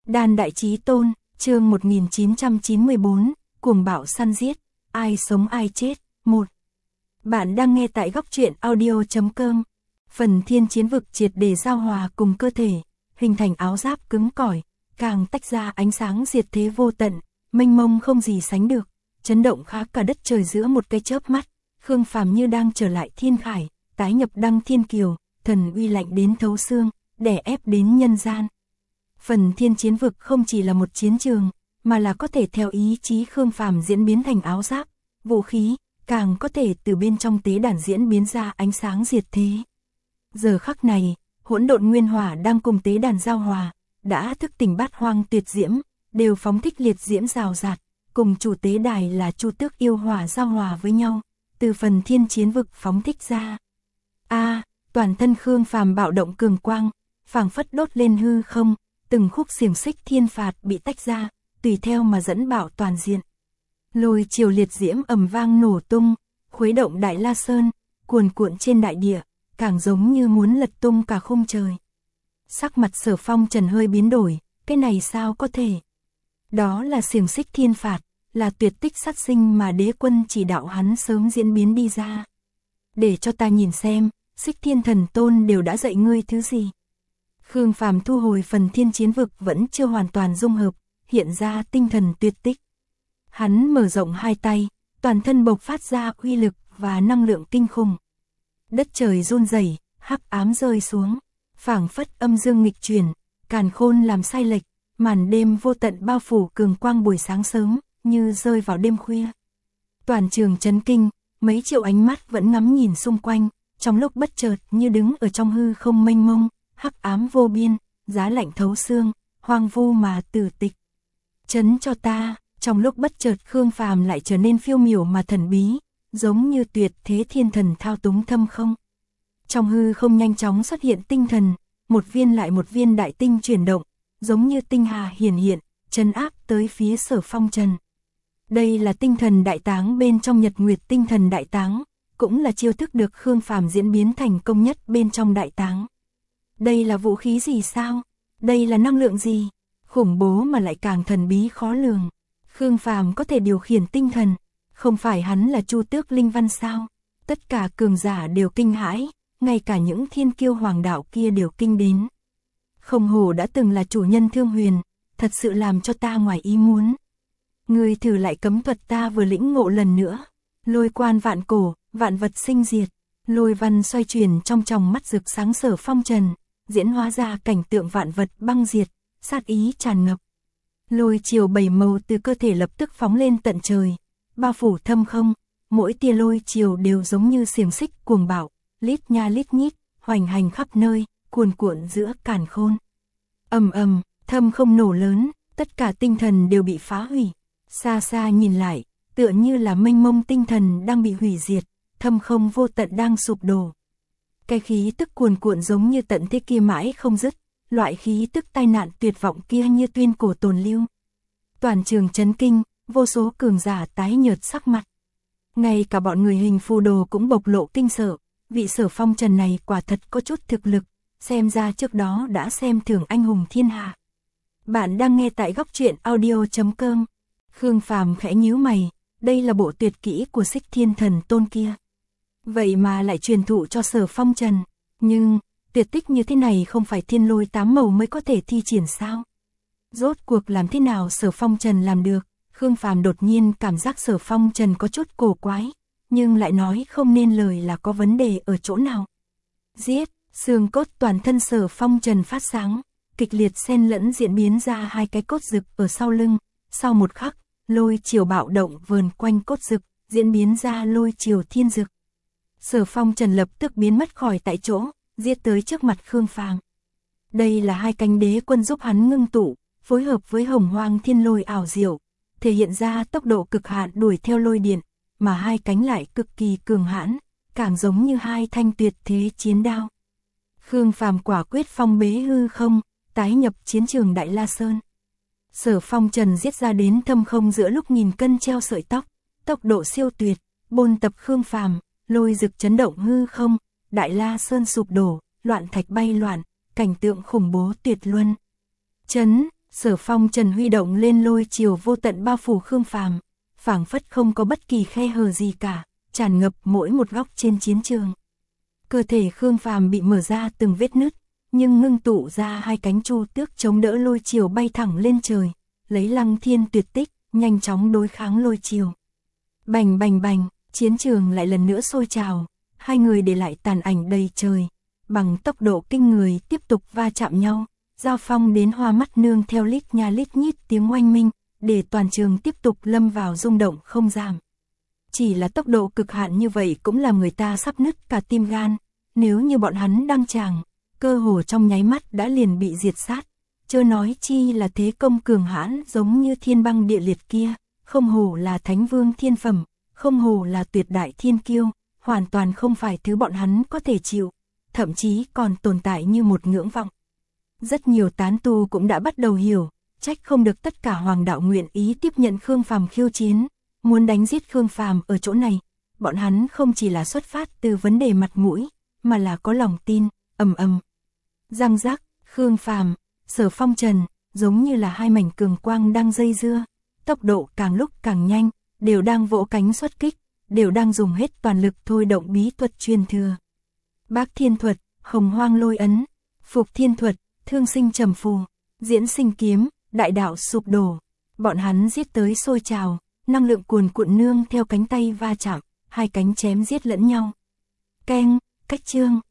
Đan Đại Chí Tôn, chương 1994, cuồng bạo săn giết, ai sống ai chết, 1. Bạn đang nghe tại góc truyện audio.com. Phần thiên chiến vực triệt để giao hòa cùng cơ thể, hình thành áo giáp cứng cỏi, càng tách ra ánh sáng diệt thế vô tận, mênh mông không gì sánh được, chấn động khá cả đất trời giữa một cái chớp mắt. Khương Phàm như đang trở lại thiên khải, tái nhập đăng thiên kiều, thần uy lạnh đến thấu xương, đè ép đến nhân gian. Phần thiên chiến vực không chỉ là một chiến trường, mà là có thể theo ý chí Khương Phàm diễn biến thành áo giáp, vũ khí, càng có thể từ bên trong tế đàn diễn biến ra ánh sáng diệt thế. Giờ khắc này, hỗn độn nguyên hỏa đang cùng tế đàn giao hòa, đã thức tỉnh bát hoang tuyệt diễm, đều phóng thích liệt diễm rào rạt, cùng chủ tế đài là Chu Tước yêu hỏa giao hòa với nhau, từ phần thiên chiến vực phóng thích ra. Toàn thân Khương Phàm bạo động cường quang, phảng phất đốt lên hư không, từng khúc xiềng xích thiên phạt bị tách ra, tùy theo mà dẫn bạo toàn diện. Lôi triều liệt diễm ầm vang nổ tung, khuấy động Đại La Sơn, cuồn cuộn trên đại địa, càng giống như muốn lật tung cả khung trời. Sắc mặt Sở Phong Trần hơi biến đổi, cái này sao có thể? Đó là xiềng xích thiên phạt, là tuyệt tích sát sinh mà đế quân chỉ đạo hắn sớm diễn biến đi ra. Để cho ta nhìn xem, Xích Thiên Thần Tôn đều đã dạy ngươi thứ gì? Khương Phàm thu hồi phần thiên chiến vực vẫn chưa hoàn toàn dung hợp, hiện ra tinh thần tuyệt tích. Hắn mở rộng hai tay, toàn thân bộc phát ra uy lực và năng lượng kinh khủng. Đất trời run rẩy, hắc ám rơi xuống, phảng phất âm dương nghịch chuyển, càn khôn làm sai lệch, màn đêm vô tận bao phủ cường quang buổi sáng sớm, như rơi vào đêm khuya. Toàn trường chấn kinh, mấy triệu ánh mắt vẫn ngắm nhìn xung quanh, trong lúc bất chợt như đứng ở trong hư không mênh mông, hắc ám vô biên, giá lạnh thấu xương, hoang vu mà tử tịch. Chấn cho ta, trong lúc bất chợt Khương Phàm lại trở nên phiêu miểu mà thần bí, giống như tuyệt thế thiên thần thao túng thâm không. Trong hư không nhanh chóng xuất hiện tinh thần, một viên lại một viên đại tinh chuyển động, giống như tinh hà hiển hiện, trấn áp tới phía Sở Phong Trần. Đây là tinh thần đại táng bên trong Nhật Nguyệt tinh thần đại táng, cũng là chiêu thức được Khương Phàm diễn biến thành công nhất bên trong đại táng. Đây là vũ khí gì sao? Đây là năng lượng gì? Khủng bố mà lại càng thần bí khó lường. Khương Phàm có thể điều khiển tinh thần, không phải hắn là Chu Tước Linh Văn sao? Tất cả cường giả đều kinh hãi, ngay cả những thiên kiêu hoàng đạo kia đều kinh đến. Không hổ đã từng là chủ nhân Thương Huyền, thật sự làm cho ta ngoài ý muốn. Ngươi thử lại cấm thuật ta vừa lĩnh ngộ lần nữa. Lôi quan vạn cổ, vạn vật sinh diệt, lôi văn xoay chuyển trong tròng mắt rực sáng Sở Phong Trần, diễn hóa ra cảnh tượng vạn vật băng diệt, sát ý tràn ngập. Lôi chiều bảy màu từ cơ thể lập tức phóng lên tận trời, bao phủ thâm không, mỗi tia lôi chiều đều giống như xiềng xích cuồng bạo, lít nha lít nhít, hoành hành khắp nơi, cuồn cuộn giữa càn khôn. Ầm ầm, thâm không nổ lớn, tất cả tinh thần đều bị phá hủy. Xa xa nhìn lại, tựa như là mênh mông tinh thần đang bị hủy diệt, thâm không vô tận đang sụp đổ. Cái khí tức cuồn cuộn giống như tận thế kia mãi không dứt, loại khí tức tai nạn tuyệt vọng kia như tuyên cổ tồn lưu. Toàn trường chấn kinh, vô số cường giả tái nhợt sắc mặt. Ngay cả bọn người hình phù đồ cũng bộc lộ kinh sợ, vị Sở Phong Trần này quả thật có chút thực lực, xem ra trước đó đã xem thường anh hùng thiên hạ. Bạn đang nghe tại góc truyện audio.com. Khương Phàm khẽ nhíu mày, đây là bộ tuyệt kỹ của Xích Thiên Thần Tôn kia. Vậy mà lại truyền thụ cho Sở Phong Trần, nhưng tuyệt tích như thế này không phải thiên lôi tám màu mới có thể thi triển sao? Rốt cuộc làm thế nào Sở Phong Trần làm được? Khương Phàm đột nhiên cảm giác Sở Phong Trần có chút cổ quái, nhưng lại nói không nên lời là có vấn đề ở chỗ nào. Giết, xương cốt toàn thân Sở Phong Trần phát sáng, kịch liệt xen lẫn diễn biến ra hai cái cốt rực ở sau lưng, sau một khắc, lôi chiều bạo động vờn quanh cốt rực, diễn biến ra lôi chiều thiên dực. Sở Phong Trần lập tức biến mất khỏi tại chỗ, giết tới trước mặt Khương Phàm. Đây là hai cánh đế quân giúp hắn ngưng tụ, phối hợp với hồng hoang thiên lôi ảo diệu, thể hiện ra tốc độ cực hạn đuổi theo lôi điện, mà hai cánh lại cực kỳ cường hãn, càng giống như hai thanh tuyệt thế chiến đao. Khương Phàm quả quyết phong bế hư không, tái nhập chiến trường Đại La Sơn. Sở Phong Trần giết ra đến thâm không giữa lúc nghìn cân treo sợi tóc, tốc độ siêu tuyệt, bôn tập Khương Phàm, lôi rực chấn động hư không, Đại La Sơn sụp đổ, loạn thạch bay loạn, cảnh tượng khủng bố tuyệt luân. Sở Phong Trần huy động lên lôi chiều vô tận bao phủ Khương Phàm, phảng phất không có bất kỳ khe hở gì cả, tràn ngập mỗi một góc trên chiến trường. Cơ thể Khương Phàm bị mở ra từng vết nứt, nhưng ngưng tụ ra hai cánh chu tước chống đỡ lôi chiều bay thẳng lên trời, lấy Lăng Thiên tuyệt tích, nhanh chóng đối kháng lôi chiều. Bành bành bành, chiến trường lại lần nữa sôi trào, hai người để lại tàn ảnh đầy trời, bằng tốc độ kinh người tiếp tục va chạm nhau, giao phong đến hoa mắt nương theo lít nha lít nhít tiếng oanh minh, để toàn trường tiếp tục lâm vào rung động không giảm. Chỉ là tốc độ cực hạn như vậy cũng làm người ta sắp nứt cả tim gan, nếu như bọn hắn đăng tràng, cơ hồ trong nháy mắt đã liền bị diệt sát, chớ nói chi là thế công cường hãn giống như thiên băng địa liệt kia, không hổ là thánh vương thiên phẩm, không hổ là tuyệt đại thiên kiêu, hoàn toàn không phải thứ bọn hắn có thể chịu, thậm chí còn tồn tại như một ngưỡng vọng. Rất nhiều tán tu cũng đã bắt đầu hiểu, trách không được tất cả hoàng đạo nguyện ý tiếp nhận Khương Phàm khiêu chiến, muốn đánh giết Khương Phàm ở chỗ này, bọn hắn không chỉ là xuất phát từ vấn đề mặt mũi, mà là có lòng tin, ầm ầm. Răng rắc, Khương Phàm, Sở Phong Trần, giống như là hai mảnh cường quang đang dây dưa, tốc độ càng lúc càng nhanh, đều đang vỗ cánh xuất kích, đều đang dùng hết toàn lực thôi động bí thuật truyền thừa. Bác Thiên thuật, Hồng Hoang Lôi ấn, Phục Thiên thuật, Thương Sinh Trầm Phù, Diễn Sinh kiếm, Đại đạo sụp đổ. Bọn hắn giết tới sôi trào, năng lượng cuồn cuộn nương theo cánh tay va chạm, hai cánh chém giết lẫn nhau. Keng, cách chương.